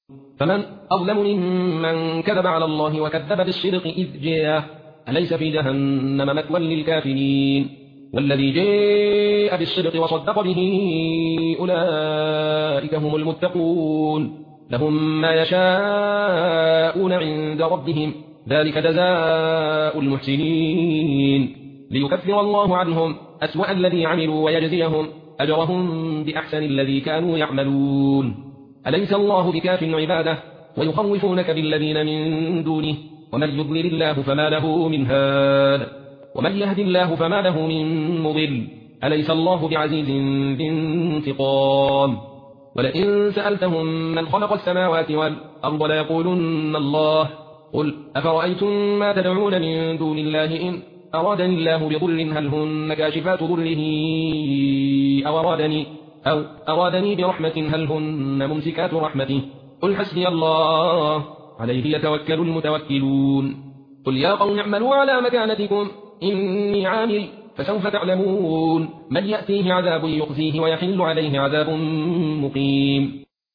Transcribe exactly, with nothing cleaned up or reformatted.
فمن أظلم ممن كذب على الله وكذب بالصدق إذ جاءه أليس في جهنم مثوى للكافرين والذي جاء بالصدق وصدق به أولئك هم المتقون لهم ما يشاءون عند ربهم ذلك جزاء المحسنين ليكفر الله عنهم أسوأ الذي عملوا ويجزيهم أجرهم بأحسن الذي كانوا يعملون أليس الله بكاف عباده ويخوفونك بالذين من دونه ومن يضلل الله فما له من هاد ومن يهد الله فما له من مضل أليس الله بعزيز ذي انتقام ولئن سألتهم من خلق السماوات والأرض ليقولن الله قل أفرأيتم ما تدعون من دون الله إن أرادني الله بضر هل هن كاشفات ضره أو أرادني, أو أرادني برحمة هل هن ممسكات رحمته قل حسبي الله عليه يتوكل المتوكلون قل يا قوم اعملوا على مكانتكم إني عامل فسوف تعلمون من يأتيه عذاب يخزيه ويحل عليه عذاب مقيم